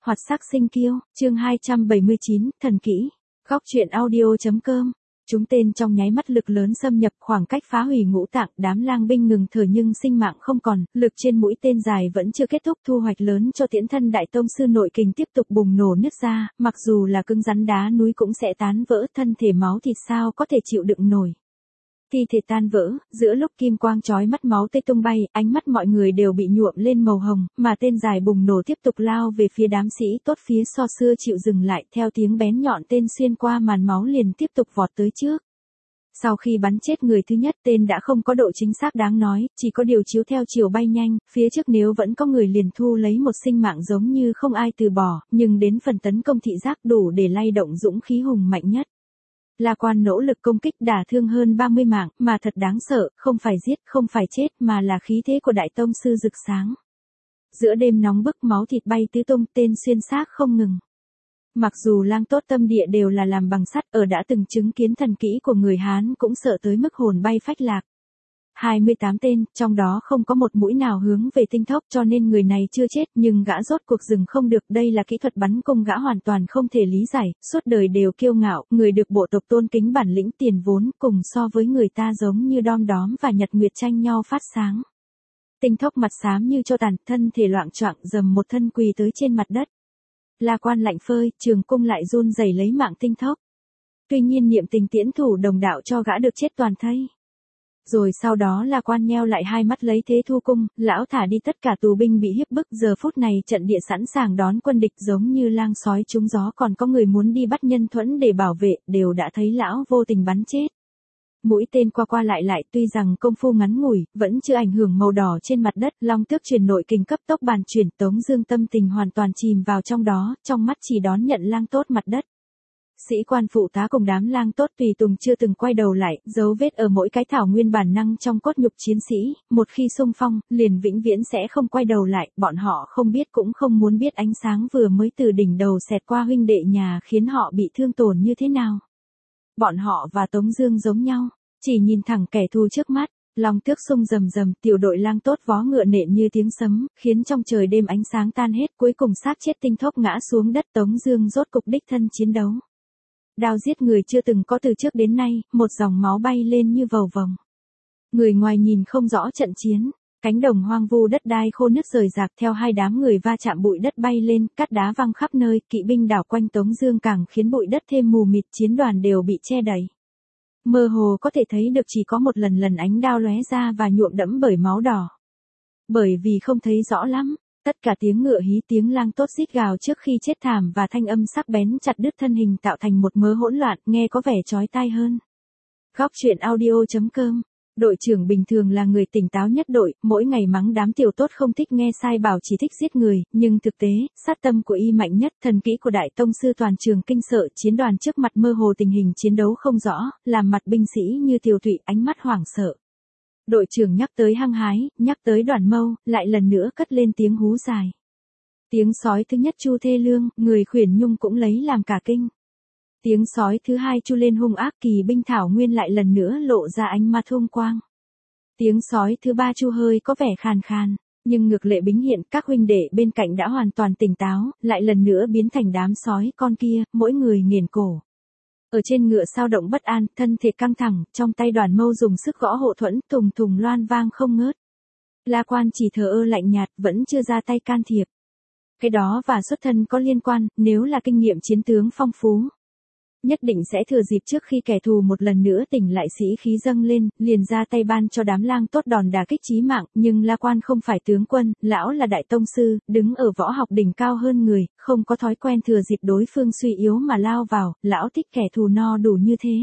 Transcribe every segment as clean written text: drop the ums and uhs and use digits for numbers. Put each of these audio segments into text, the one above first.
Hoạt sắc sinh kiêu, chương 279, thần kỹ. Góc truyện audio.com. Chúng tên trong nháy mắt lực lớn xâm nhập, khoảng cách phá hủy ngũ tạng, đám lang binh ngừng thở nhưng sinh mạng không còn, lực trên mũi tên dài vẫn chưa kết thúc, thu hoạch lớn cho Tiễn Thân Đại Tông Sư nội kình tiếp tục bùng nổ nứt ra, mặc dù là cứng rắn đá núi cũng sẽ tán vỡ, thân thể máu thịt sao có thể chịu đựng nổi. Thi thể tan vỡ, giữa lúc kim quang chói mắt máu tươi tung bay, ánh mắt mọi người đều bị nhuộm lên màu hồng, mà tên dài bùng nổ tiếp tục lao về phía đám sĩ tốt phía so xưa chịu dừng lại, theo tiếng bén nhọn tên xuyên qua màn máu liền tiếp tục vọt tới trước. Sau khi bắn chết người thứ nhất, tên đã không có độ chính xác đáng nói, chỉ có điều chiếu theo chiều bay nhanh, phía trước nếu vẫn có người liền thu lấy một sinh mạng giống như không ai từ bỏ, nhưng đến phần tấn công thị giác đủ để lay động dũng khí hùng mạnh nhất. La Quan nỗ lực công kích đả thương hơn 30 mạng, mà thật đáng sợ, không phải giết, không phải chết, mà là khí thế của Đại Tông Sư rực sáng. Giữa đêm nóng bức máu thịt bay tứ tung, tên xuyên xác không ngừng. Mặc dù lang tốt tâm địa đều là làm bằng sắt, ở đã từng chứng kiến thần kỹ của người Hán cũng sợ tới mức hồn bay phách lạc. 28 tên, trong đó không có một mũi nào hướng về tinh thốc, cho nên người này chưa chết, nhưng gã rốt cuộc dừng không được, đây là kỹ thuật bắn cung gã hoàn toàn không thể lý giải, suốt đời đều kiêu ngạo, người được bộ tộc tôn kính bản lĩnh tiền vốn, cùng so với người ta giống như đom đóm và nhật nguyệt tranh nhau phát sáng. Tinh thốc mặt xám như cho tàn, thân thể loạng choạng, dầm một thân quỳ tới trên mặt đất. La Quan lạnh phơi, trường cung lại run rẩy lấy mạng tinh thốc. Tuy nhiên niệm tình tiễn thủ đồng đạo cho gã được chết toàn thây. Rồi sau đó La Quan nheo lại hai mắt lấy thế thu cung, lão thả đi tất cả tù binh bị hiếp bức, giờ phút này trận địa sẵn sàng đón quân địch giống như lang sói trúng gió, còn có người muốn đi bắt Nhân Thuẫn để bảo vệ, đều đã thấy lão vô tình bắn chết. Mũi tên qua lại, tuy rằng công phu ngắn ngủi, vẫn chưa ảnh hưởng màu đỏ trên mặt đất, long tước truyền nội kình cấp tốc bàn chuyển, Tống Dương tâm tình hoàn toàn chìm vào trong đó, trong mắt chỉ đón nhận lang tốt mặt đất. Sĩ quan phụ tá cùng đám lang tốt tùy tùng chưa từng quay đầu lại, dấu vết ở mỗi cái thảo nguyên bản năng trong cốt nhục chiến sĩ, một khi xung phong, liền vĩnh viễn sẽ không quay đầu lại, bọn họ không biết cũng không muốn biết ánh sáng vừa mới từ đỉnh đầu xẹt qua huynh đệ nhà khiến họ bị thương tổn như thế nào. Bọn họ và Tống Dương giống nhau, chỉ nhìn thẳng kẻ thù trước mắt. Long tước sung rầm rầm, tiểu đội lang tốt vó ngựa nện như tiếng sấm, khiến trong trời đêm ánh sáng tan hết, cuối cùng xác chết tinh thốc ngã xuống đất. Tống Dương rốt cục đích thân chiến đấu. Đao giết người chưa từng có từ trước đến nay, một dòng máu bay lên như vầu vồng. Người ngoài nhìn không rõ trận chiến, cánh đồng hoang vu đất đai khô nứt rời rạc, theo hai đám người va chạm bụi đất bay lên, cát đá văng khắp nơi, kỵ binh đảo quanh Tống Dương càng khiến bụi đất thêm mù mịt, chiến đoàn đều bị che đậy. Mơ hồ có thể thấy được chỉ có một lần ánh đao lóe ra và nhuộm đẫm bởi máu đỏ. Bởi vì không thấy rõ lắm, tất cả tiếng ngựa hí, tiếng lang tốt rít gào trước khi chết thảm và thanh âm sắc bén chặt đứt thân hình tạo thành một mớ hỗn loạn, nghe có vẻ chói tai hơn. Góc truyện audio.com. Đội trưởng bình thường là người tỉnh táo nhất đội, mỗi ngày mắng đám tiểu tốt không thích nghe sai bảo chỉ thích giết người, nhưng thực tế, sát tâm của y mạnh nhất, thần kỹ của Đại Tông Sư toàn trường kinh sợ, chiến đoàn trước mặt mơ hồ tình hình chiến đấu không rõ, làm mặt binh sĩ như tiêu tụy, ánh mắt hoảng sợ. Đội trưởng nhắc tới hăng hái, nhắc tới Đoàn Mâu, lại lần nữa cất lên tiếng hú dài. Tiếng sói thứ nhất chu thê lương, người khuyển nhung cũng lấy làm cả kinh. Tiếng sói thứ hai chu lên hung ác, kỳ binh thảo nguyên lại lần nữa lộ ra ánh ma thông quang. Tiếng sói thứ ba chu hơi có vẻ khàn khàn, nhưng ngược lệ bính hiện, các huynh đệ bên cạnh đã hoàn toàn tỉnh táo, lại lần nữa biến thành đám sói con kia, mỗi người nghiền cổ. Ở trên ngựa sao động bất an, thân thể căng thẳng, trong tay Đoàn Mâu dùng sức gõ hộ thuẫn, thùng thùng loan vang không ngớt. La Quan chỉ thờ ơ lạnh nhạt, vẫn chưa ra tay can thiệp. Cái đó và xuất thân có liên quan, nếu là kinh nghiệm chiến tướng phong phú, nhất định sẽ thừa dịp trước khi kẻ thù một lần nữa tỉnh lại sĩ khí dâng lên, liền ra tay ban cho đám lang tốt đòn đả kích chí mạng, nhưng La Quan không phải tướng quân, lão là Đại Tông Sư, đứng ở võ học đỉnh cao hơn người, không có thói quen thừa dịp đối phương suy yếu mà lao vào, lão thích kẻ thù no đủ như thế.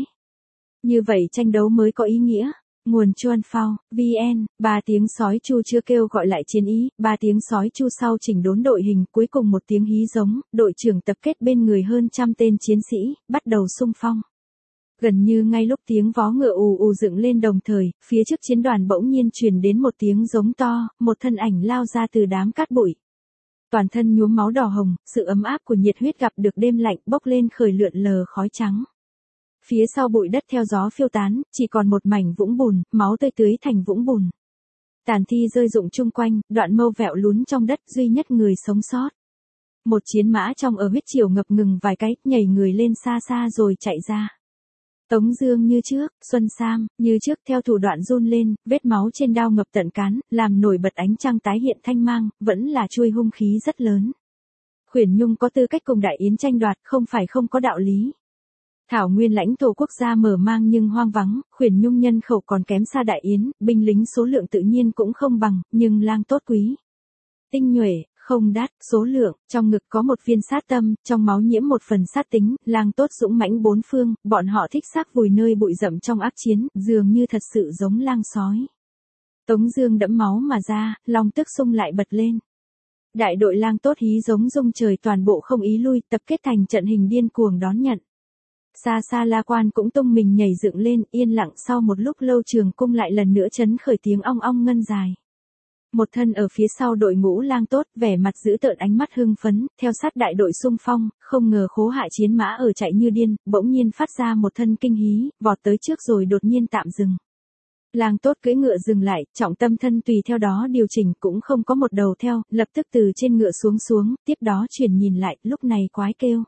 Như vậy tranh đấu mới có ý nghĩa. Nguồn Chuan Phao, VN, 3 tiếng sói chu chưa kêu gọi lại chiến ý, 3 tiếng sói chu sau chỉnh đốn đội hình, cuối cùng một tiếng hí giống, đội trưởng tập kết bên người hơn trăm tên chiến sĩ, bắt đầu xung phong. Gần như ngay lúc tiếng vó ngựa ù ù dựng lên đồng thời, phía trước chiến đoàn bỗng nhiên truyền đến một tiếng giống to, một thân ảnh lao ra từ đám cát bụi. Toàn thân nhuốm máu đỏ hồng, sự ấm áp của nhiệt huyết gặp được đêm lạnh bốc lên khởi lượn lờ khói trắng. Phía sau bụi đất theo gió phiêu tán, chỉ còn một mảnh vũng bùn, máu tươi tưới thành vũng bùn. Tàn thi rơi rụng chung quanh, Đoạn Mâu vẹo lún trong đất, duy nhất người sống sót. Một chiến mã trong ở huyết triều ngập ngừng vài cái, nhảy người lên xa xa rồi chạy ra. Tống Dương như trước, Xuân Sam, như trước theo thủ đoạn run lên, vết máu trên đao ngập tận cán, làm nổi bật ánh trăng tái hiện thanh mang, vẫn là chuôi hung khí rất lớn. Khuyển Nhung có tư cách cùng Đại Yến tranh đoạt, không phải không có đạo lý. Thảo nguyên lãnh thổ quốc gia mở mang nhưng hoang vắng, Khuyển Nhung nhân khẩu còn kém xa Đại Yến, binh lính số lượng tự nhiên cũng không bằng, nhưng lang tốt quý. Tinh nhuệ, không đắt, số lượng, trong ngực có một viên sát tâm, trong máu nhiễm một phần sát tính, lang tốt dũng mãnh bốn phương, bọn họ thích xác vùi nơi bụi rậm trong ác chiến, dường như thật sự giống lang sói. Tống Dương đẫm máu mà ra, lòng tức sung lại bật lên. Đại đội lang tốt hí giống rung trời toàn bộ không ý lui, tập kết thành trận hình điên cuồng đón nhận. Xa xa La Quan cũng tung mình nhảy dựng lên, yên lặng sau một lúc lâu trường cung lại lần nữa chấn khởi tiếng ong ong ngân dài. Một thân ở phía sau đội ngũ lang tốt, vẻ mặt dữ tợn ánh mắt hưng phấn, theo sát đại đội xung phong, không ngờ khố hạ chiến mã ở chạy như điên, bỗng nhiên phát ra một thân kinh hí, vọt tới trước rồi đột nhiên tạm dừng. Lang tốt cưỡi ngựa dừng lại, trọng tâm thân tùy theo đó điều chỉnh cũng không có một đầu theo, lập tức từ trên ngựa xuống, tiếp đó chuyển nhìn lại, lúc này quái kêu.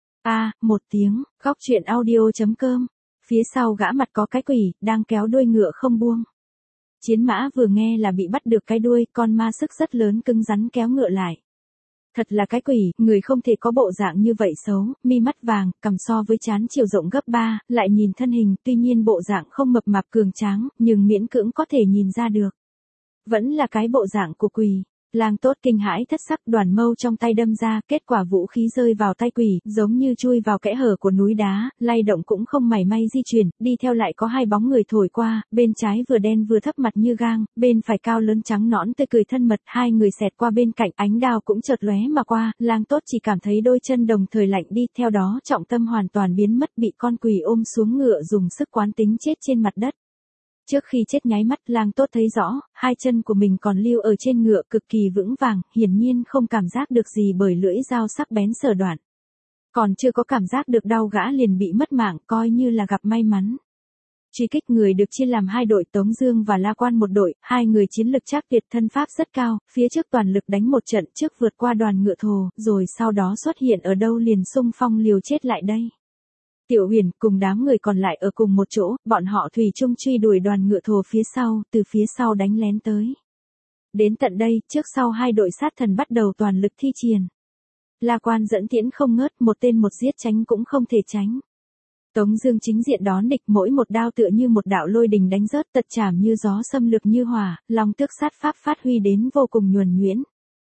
Một tiếng, góc truyện audio.com. Phía sau gã mặt có cái quỷ, đang kéo đuôi ngựa không buông. Chiến mã vừa nghe là bị bắt được cái đuôi, con ma sức rất lớn cứng rắn kéo ngựa lại. Thật là cái quỷ, người không thể có bộ dạng như vậy xấu, mi mắt vàng, cằm so với trán chiều rộng gấp 3, lại nhìn thân hình, tuy nhiên bộ dạng không mập mạp cường tráng, nhưng miễn cưỡng có thể nhìn ra được. Vẫn là cái bộ dạng của quỷ. Lang tốt kinh hãi thất sắc, đoàn mâu trong tay đâm ra, kết quả vũ khí rơi vào tay quỷ, giống như chui vào kẽ hở của núi đá, lay động cũng không mảy may di chuyển, đi theo lại có hai bóng người thổi qua, bên trái vừa đen vừa thấp mặt như gang, bên phải cao lớn trắng nõn tươi cười thân mật, hai người xẹt qua bên cạnh, ánh đao cũng chợt lóe mà qua, lang tốt chỉ cảm thấy đôi chân đồng thời lạnh đi, theo đó trọng tâm hoàn toàn biến mất, bị con quỷ ôm xuống ngựa dùng sức quán tính chết trên mặt đất. Trước khi chết nháy mắt, lang tốt thấy rõ, hai chân của mình còn lưu ở trên ngựa cực kỳ vững vàng, hiển nhiên không cảm giác được gì bởi lưỡi dao sắc bén sờ đoạn. Còn chưa có cảm giác được đau gã liền bị mất mạng, coi như là gặp may mắn. Truy kích người được chia làm hai đội, Tống Dương và La Quan một đội, hai người chiến lực trác tuyệt, thân pháp rất cao, phía trước toàn lực đánh một trận trước vượt qua đoàn ngựa thồ, rồi sau đó xuất hiện ở đâu liền xung phong liều chết lại đây. Tiểu Huyền cùng đám người còn lại ở cùng một chỗ, bọn họ thủy chung truy đuổi đoàn ngựa thồ phía sau, từ phía sau đánh lén tới. Đến tận đây, trước sau hai đội sát thần bắt đầu toàn lực thi triển. La Quan dẫn tiễn không ngớt, một tên một giết, tránh cũng không thể tránh. Tống Dương chính diện đón địch, mỗi một đao tựa như một đạo lôi đình đánh rớt, tật chảm như gió, xâm lược như hỏa, long tước sát pháp phát huy đến vô cùng nhuần nhuyễn.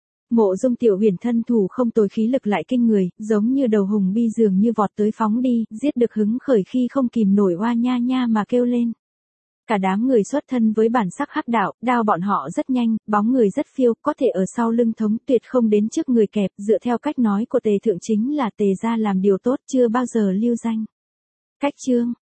Mộ Dung Tiểu Huyền thân thủ không tồi, khí lực lại kinh người, giống như đầu hùng bi dường như vọt tới phóng đi, giết được hứng khởi khi không kìm nổi oa nha nha mà kêu lên. Cả đám người xuất thân với bản sắc hắc đạo, đao bọn họ rất nhanh, bóng người rất phiêu, có thể ở sau lưng thống, tuyệt không đến trước người kẹp, dựa theo cách nói của Tề Thượng chính là Tề gia làm điều tốt, chưa bao giờ lưu danh. Cách chương